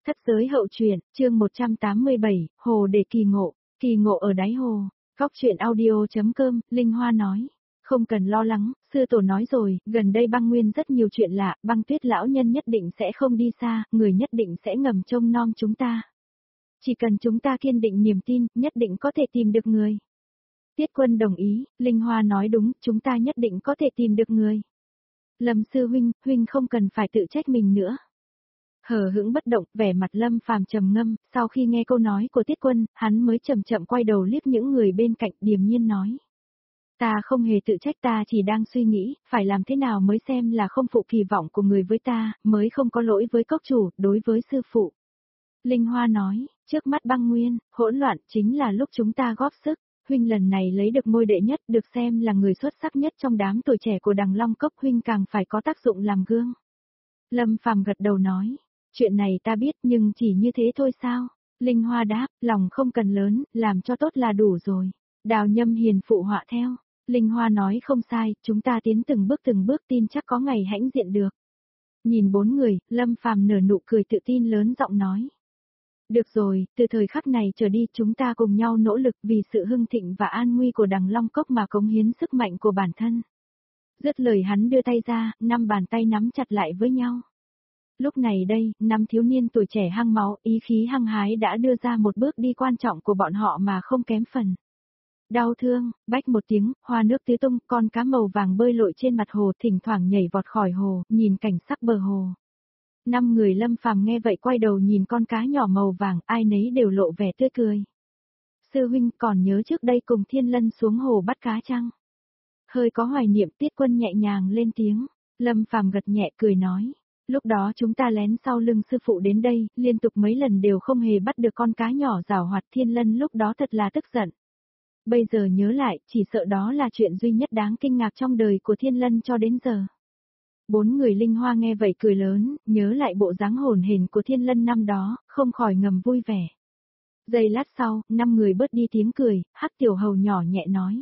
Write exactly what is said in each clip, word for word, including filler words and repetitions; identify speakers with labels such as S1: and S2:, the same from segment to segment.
S1: Thất giới hậu truyện, chương một trăm tám mươi bảy, Hồ để kỳ ngộ, kỳ ngộ ở đáy hồ. Góc truyện audio.com, Linh Hoa nói. Không cần lo lắng, sư tổ nói rồi, gần đây băng nguyên rất nhiều chuyện lạ, băng tuyết lão nhân nhất định sẽ không đi xa, người nhất định sẽ ngầm trông nom chúng ta. Chỉ cần chúng ta kiên định niềm tin, nhất định có thể tìm được người. Tiết Quân đồng ý, Linh Hoa nói đúng, chúng ta nhất định có thể tìm được người. Lâm sư huynh, huynh không cần phải tự trách mình nữa. Hờ hững bất động, vẻ mặt Lâm Phàm trầm ngâm, sau khi nghe câu nói của Tiết Quân, hắn mới chậm chậm quay đầu liếc những người bên cạnh, điềm nhiên nói. Ta không hề tự trách, ta chỉ đang suy nghĩ, phải làm thế nào mới xem là không phụ kỳ vọng của người với ta, mới không có lỗi với cốc chủ, đối với sư phụ. Linh Hoa nói, trước mắt băng nguyên, hỗn loạn chính là lúc chúng ta góp sức. Huynh lần này lấy được ngôi đệ nhất, được xem là người xuất sắc nhất trong đám tuổi trẻ của Đằng Long Cốc, huynh càng phải có tác dụng làm gương. Lâm Phàm gật đầu nói, chuyện này ta biết nhưng chỉ như thế thôi sao? Linh Hoa đáp, lòng không cần lớn, làm cho tốt là đủ rồi. Đào Nhâm Hiền phụ họa theo. Linh Hoa nói không sai, chúng ta tiến từng bước từng bước, tin chắc có ngày hãnh diện được. Nhìn bốn người, Lâm Phàm nở nụ cười tự tin lớn giọng nói. Được rồi, từ thời khắc này trở đi chúng ta cùng nhau nỗ lực vì sự hưng thịnh và an nguy của Đằng Long Cốc mà cống hiến sức mạnh của bản thân. Dứt lời hắn đưa tay ra, năm bàn tay nắm chặt lại với nhau. Lúc này đây, năm thiếu niên tuổi trẻ hăng máu, ý khí hăng hái đã đưa ra một bước đi quan trọng của bọn họ mà không kém phần. Đau thương, bách một tiếng, hoa nước tứ tung, con cá màu vàng bơi lội trên mặt hồ, thỉnh thoảng nhảy vọt khỏi hồ, nhìn cảnh sắc bờ hồ. Năm người Lâm Phàm nghe vậy quay đầu nhìn con cá nhỏ màu vàng, ai nấy đều lộ vẻ tươi cười. Sư huynh còn nhớ trước đây cùng Thiên Lân xuống hồ bắt cá chăng? Hơi có hoài niệm, Tiết Quân nhẹ nhàng lên tiếng. Lâm Phàm gật nhẹ cười nói. Lúc đó chúng ta lén sau lưng sư phụ đến đây, liên tục mấy lần đều không hề bắt được con cá nhỏ giảo hoạt, Thiên Lân lúc đó thật là tức giận. Bây giờ nhớ lại, chỉ sợ đó là chuyện duy nhất đáng kinh ngạc trong đời của Thiên Lân cho đến giờ. Bốn người Linh Hoa nghe vậy cười lớn, nhớ lại bộ dáng hồn hển của Thiên Lân năm đó, không khỏi ngầm vui vẻ. Giây lát sau, năm người bớt đi tiếng cười, Hắc Tiểu Hầu nhỏ nhẹ nói.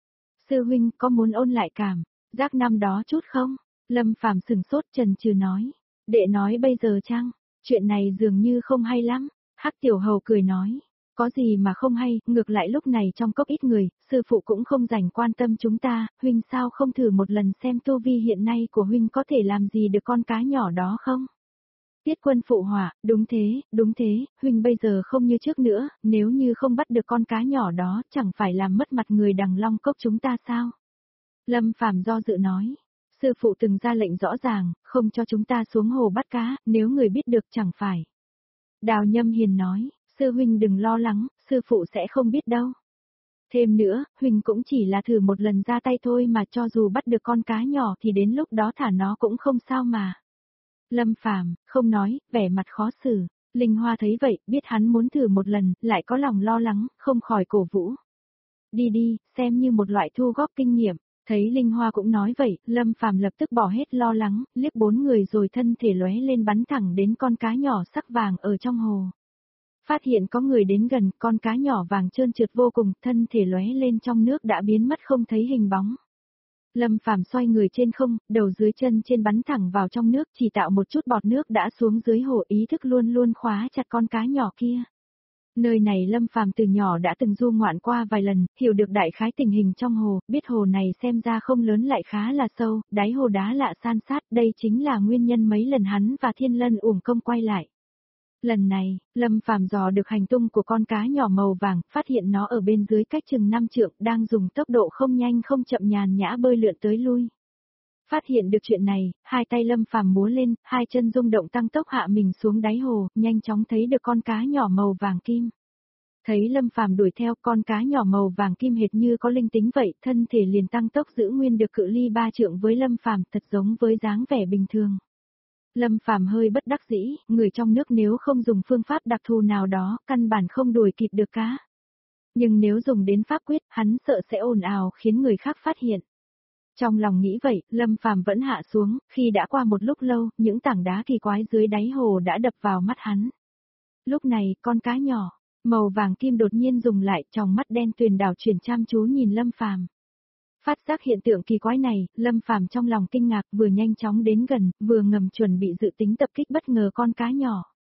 S1: Sư huynh có muốn ôn lại cảm, giác năm đó chút không? Lâm Phàm sừng sốt chần chừ nói. Đệ nói bây giờ chăng? Chuyện này dường như không hay lắm. Hắc Tiểu Hầu cười nói. Có gì mà không hay, ngược lại lúc này trong cốc ít người, sư phụ cũng không dành quan tâm chúng ta, huynh sao không thử một lần xem tu vi hiện nay của huynh có thể làm gì được con cá nhỏ đó không? Tiết Quân phụ họa, đúng thế, đúng thế, huynh bây giờ không như trước nữa, nếu như không bắt được con cá nhỏ đó, chẳng phải làm mất mặt người Đằng Long Cốc chúng ta sao? Lâm Phàm do dự nói, sư phụ từng ra lệnh rõ ràng, không cho chúng ta xuống hồ bắt cá, nếu người biết được chẳng phải. Đào Nhâm Hiền nói, sư huynh đừng lo lắng, sư phụ sẽ không biết đâu. Thêm nữa, huynh cũng chỉ là thử một lần ra tay thôi mà, cho dù bắt được con cá nhỏ thì đến lúc đó thả nó cũng không sao mà. Lâm Phàm không nói, vẻ mặt khó xử. Linh Hoa thấy vậy, biết hắn muốn thử một lần, lại có lòng lo lắng, không khỏi cổ vũ. Đi đi, xem như một loại thu góp kinh nghiệm. Thấy Linh Hoa cũng nói vậy, Lâm Phàm lập tức bỏ hết lo lắng, liếc bốn người rồi thân thể lóe lên bắn thẳng đến con cá nhỏ sắc vàng ở trong hồ. Phát hiện có người đến gần, con cá nhỏ vàng trơn trượt vô cùng, thân thể lóe lên trong nước đã biến mất không thấy hình bóng. Lâm Phàm xoay người trên không, đầu dưới chân trên bắn thẳng vào trong nước, chỉ tạo một chút bọt nước đã xuống dưới hồ, ý thức luôn luôn khóa chặt con cá nhỏ kia. Nơi này Lâm Phàm từ nhỏ đã từng du ngoạn qua vài lần, hiểu được đại khái tình hình trong hồ, biết hồ này xem ra không lớn lại khá là sâu, đáy hồ đá lạ san sát, đây chính là nguyên nhân mấy lần hắn và Thiên Lân uổng công quay lại. Lần này, Lâm Phàm dò được hành tung của con cá nhỏ màu vàng, phát hiện nó ở bên dưới cách chừng năm trượng, đang dùng tốc độ không nhanh không chậm nhàn nhã bơi lượn tới lui. Phát hiện được chuyện này, hai tay Lâm Phàm múa lên, hai chân rung động tăng tốc hạ mình xuống đáy hồ, nhanh chóng thấy được con cá nhỏ màu vàng kim. Thấy Lâm Phàm đuổi theo, con cá nhỏ màu vàng kim hệt như có linh tính vậy, thân thể liền tăng tốc giữ nguyên được cự ly ba trượng với Lâm Phàm, thật giống với dáng vẻ bình thường. Lâm Phàm hơi bất đắc dĩ, người trong nước nếu không dùng phương pháp đặc thù nào đó, căn bản không đuổi kịp được cá. Nhưng nếu dùng đến pháp quyết, hắn sợ sẽ ồn ào khiến người khác phát hiện. Trong lòng nghĩ vậy, Lâm Phàm vẫn hạ xuống, khi đã qua một lúc lâu, những tảng đá kỳ quái dưới đáy hồ đã đập vào mắt hắn. Lúc này, con cá nhỏ, màu vàng kim đột nhiên dùng lại, trong mắt đen tuyền đảo chuyển chăm chú nhìn Lâm Phàm. Phát giác hiện tượng kỳ quái này, Lâm Phàm trong lòng kinh ngạc, vừa nhanh chóng đến gần, vừa ngầm chuẩn bị dự tính tập kích bất ngờ con cá nhỏ.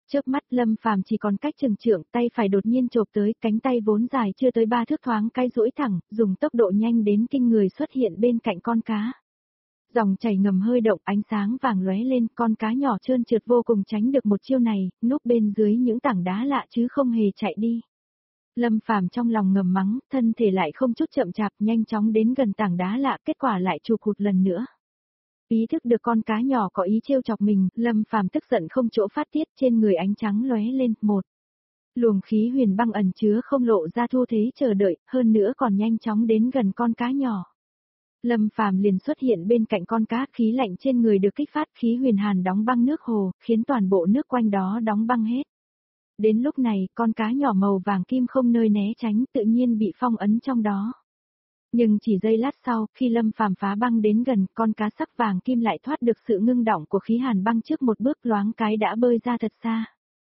S1: Chớp mắt Lâm Phàm chỉ còn cách chừng trượng, tay phải đột nhiên chộp tới, cánh tay vốn dài chưa tới ba thước thoáng cái duỗi thẳng, dùng tốc độ nhanh đến kinh người xuất hiện bên cạnh con cá. Dòng chảy ngầm hơi động, ánh sáng vàng lóe lên, con cá nhỏ trơn trượt vô cùng tránh được một chiêu này, núp bên dưới những tảng đá lạ chứ không hề chạy đi. Lâm Phàm trong lòng ngầm mắng, thân thể lại không chút chậm chạp, nhanh chóng đến gần tảng đá lạ, kết quả lại chụp hụt lần nữa. Ý thức được con cá nhỏ có ý trêu chọc mình, Lâm Phàm tức giận không chỗ phát tiết, trên người ánh trắng lóe lên, một luồng khí huyền băng ẩn chứa không lộ ra thu thế chờ đợi, hơn nữa còn nhanh chóng đến gần con cá nhỏ. Lâm Phàm liền xuất hiện bên cạnh con cá, khí lạnh trên người được kích phát, khí huyền hàn đóng băng nước hồ, khiến toàn bộ nước quanh đó đóng băng hết. Đến lúc này, con cá nhỏ màu vàng kim không nơi né tránh, tự nhiên bị phong ấn trong đó. Nhưng chỉ giây lát sau, khi Lâm Phàm phá băng đến gần, con cá sắc vàng kim lại thoát được sự ngưng động của khí hàn băng trước một bước, loáng cái đã bơi ra thật xa.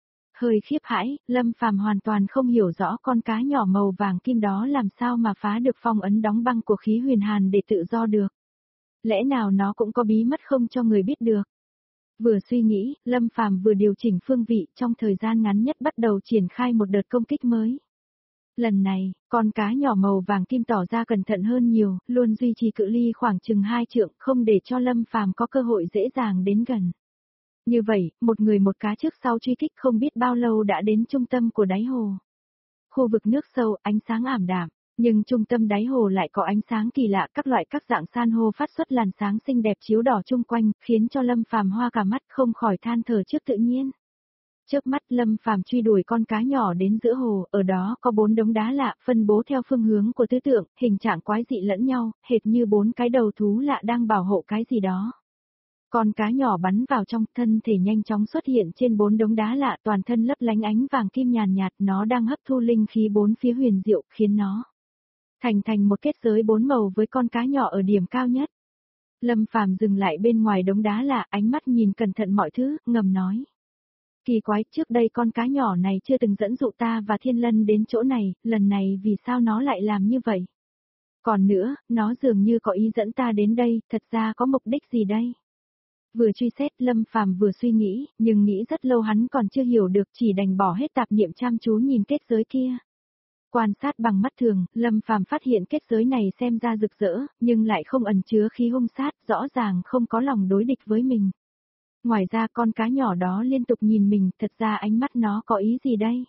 S1: Hơi khiếp hãi, Lâm Phàm hoàn toàn không hiểu rõ con cá nhỏ màu vàng kim đó làm sao mà phá được phong ấn đóng băng của khí huyền hàn để tự do được. Lẽ nào nó cũng có bí mật không cho người biết được. Vừa suy nghĩ, Lâm Phàm vừa điều chỉnh phương vị, trong thời gian ngắn nhất bắt đầu triển khai một đợt công kích mới. Lần này, con cá nhỏ màu vàng kim tỏ ra cẩn thận hơn nhiều, luôn duy trì cự ly khoảng chừng hai trượng, không để cho Lâm Phàm có cơ hội dễ dàng đến gần. Như vậy, một người một cá trước sau truy kích không biết bao lâu đã đến trung tâm của đáy hồ. Khu vực nước sâu, ánh sáng ảm đạm, nhưng trung tâm đáy hồ lại có ánh sáng kỳ lạ, các loại các dạng san hô phát xuất làn sáng xinh đẹp chiếu đỏ chung quanh, khiến cho Lâm Phàm hoa cả mắt, không khỏi than thở trước tự nhiên. Chớp mắt Lâm Phàm truy đuổi con cá nhỏ đến giữa hồ, ở đó có bốn đống đá lạ, phân bố theo phương hướng của tứ tượng, hình trạng quái dị lẫn nhau, hệt như bốn cái đầu thú lạ đang bảo hộ cái gì đó. Con cá nhỏ bắn vào trong, thân thể nhanh chóng xuất hiện trên bốn đống đá lạ, toàn thân lấp lánh ánh vàng kim nhàn nhạt, nó đang hấp thu linh khí bốn phía huyền diệu, khiến nó thành thành một kết giới bốn màu với con cá nhỏ ở điểm cao nhất. Lâm Phàm dừng lại bên ngoài đống đá lạ, ánh mắt nhìn cẩn thận mọi thứ, ngầm nói. Kỳ quái, trước đây con cá nhỏ này chưa từng dẫn dụ ta và Thiên Lân đến chỗ này, lần này vì sao nó lại làm như vậy? Còn nữa, nó dường như có ý dẫn ta đến đây, thật ra có mục đích gì đây? Vừa truy xét Lâm Phàm vừa suy nghĩ, nhưng nghĩ rất lâu hắn còn chưa hiểu được, chỉ đành bỏ hết tạp niệm chăm chú nhìn kết giới kia. Quan sát bằng mắt thường, Lâm Phàm phát hiện kết giới này xem ra rực rỡ, nhưng lại không ẩn chứa khí hung sát, rõ ràng không có lòng đối địch với mình. Ngoài ra con cá nhỏ đó liên tục nhìn mình, thật ra ánh mắt nó có ý gì đây?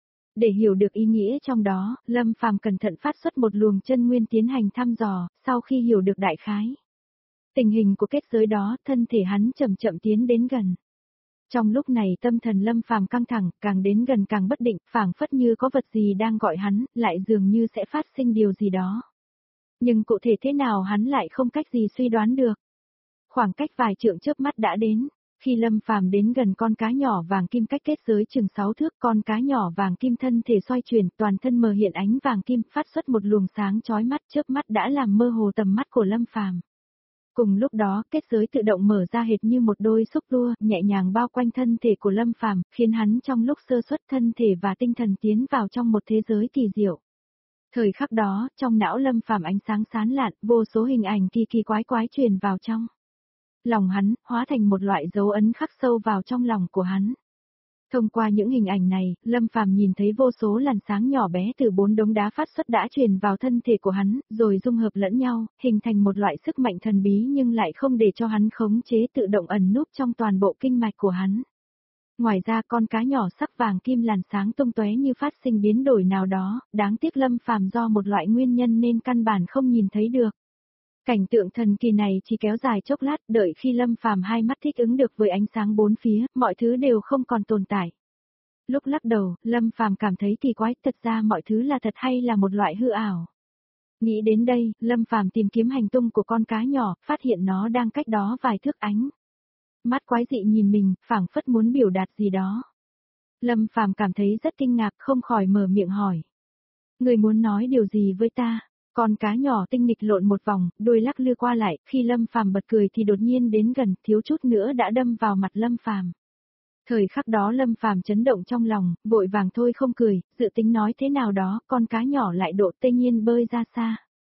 S1: Để hiểu được ý nghĩa trong đó, Lâm Phàm cẩn thận phát xuất một luồng chân nguyên tiến hành thăm dò, sau khi hiểu được đại khái tình hình của kết giới đó, thân thể hắn chậm chậm tiến đến gần. Trong lúc này tâm thần Lâm Phàm căng thẳng, càng đến gần càng bất định, phảng phất như có vật gì đang gọi hắn, lại dường như sẽ phát sinh điều gì đó. Nhưng cụ thể thế nào hắn lại không cách gì suy đoán được. Khoảng cách vài trượng chớp mắt đã đến, khi Lâm Phàm đến gần con cá nhỏ vàng kim cách kết giới chừng sáu thước, con cá nhỏ vàng kim thân thể xoay chuyển, toàn thân mờ hiện ánh vàng kim, phát xuất một luồng sáng chói mắt, chớp mắt đã làm mơ hồ tầm mắt của Lâm Phàm. Cùng lúc đó, kết giới tự động mở ra hệt như một đôi xúc tua, nhẹ nhàng bao quanh thân thể của Lâm Phàm, khiến hắn trong lúc sơ suất thân thể và tinh thần tiến vào trong một thế giới kỳ diệu. Thời khắc đó, trong não Lâm Phàm ánh sáng sáng lạn, vô số hình ảnh kỳ kỳ quái quái truyền vào trong lòng hắn, hóa thành một loại dấu ấn khắc sâu vào trong lòng của hắn. Thông qua những hình ảnh này, Lâm Phàm nhìn thấy vô số làn sáng nhỏ bé từ bốn đống đá phát xuất đã truyền vào thân thể của hắn, rồi dung hợp lẫn nhau, hình thành một loại sức mạnh thần bí nhưng lại không để cho hắn khống chế, tự động ẩn núp trong toàn bộ kinh mạch của hắn. Ngoài ra con cá nhỏ sắc vàng kim làn sáng tung tóe như phát sinh biến đổi nào đó, đáng tiếc Lâm Phàm do một loại nguyên nhân nên căn bản không nhìn thấy được. Cảnh tượng thần kỳ này chỉ kéo dài chốc lát, đợi khi Lâm Phàm hai mắt thích ứng được với ánh sáng bốn phía, mọi thứ đều không còn tồn tại. Lúc lắc đầu, Lâm Phàm cảm thấy kỳ quái, thật ra mọi thứ là thật hay là một loại hư ảo. Nghĩ đến đây, Lâm Phàm tìm kiếm hành tung của con cá nhỏ, phát hiện nó đang cách đó vài thước ánh. Mắt quái dị nhìn mình, phảng phất muốn biểu đạt gì đó. Lâm Phàm cảm thấy rất kinh ngạc, không khỏi mở miệng hỏi. Người muốn nói điều gì với ta? Con cá nhỏ tinh nghịch lộn một vòng, đuôi lắc lư qua lại, khi Lâm Phàm bật cười thì đột nhiên đến gần, thiếu chút nữa đã đâm vào mặt Lâm Phàm. Thời khắc đó Lâm Phàm chấn động trong lòng, vội vàng thôi không cười, dự tính nói thế nào đó, con cá nhỏ lại độ tê nhiên bơi ra xa.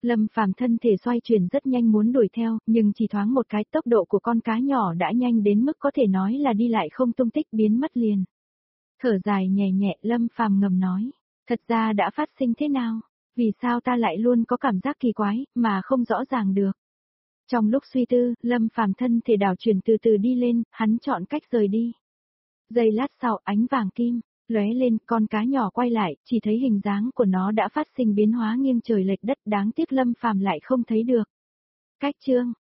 S1: Lâm Phàm thân thể xoay chuyển rất nhanh muốn đuổi theo, nhưng chỉ thoáng một cái tốc độ của con cá nhỏ đã nhanh đến mức có thể nói là đi lại không tung tích biến mất liền. Thở dài nhẹ nhẹ Lâm Phàm ngầm nói, thật ra đã phát sinh thế nào? Vì sao ta lại luôn có cảm giác kỳ quái, mà không rõ ràng được? Trong lúc suy tư, Lâm Phàm thân thể đảo chuyển từ từ đi lên, hắn chọn cách rời đi. Giây lát sau ánh vàng kim lóe lên, con cá nhỏ quay lại, chỉ thấy hình dáng của nó đã phát sinh biến hóa nghiêng trời lệch đất, đáng tiếc Lâm Phàm lại không thấy được. Cách chương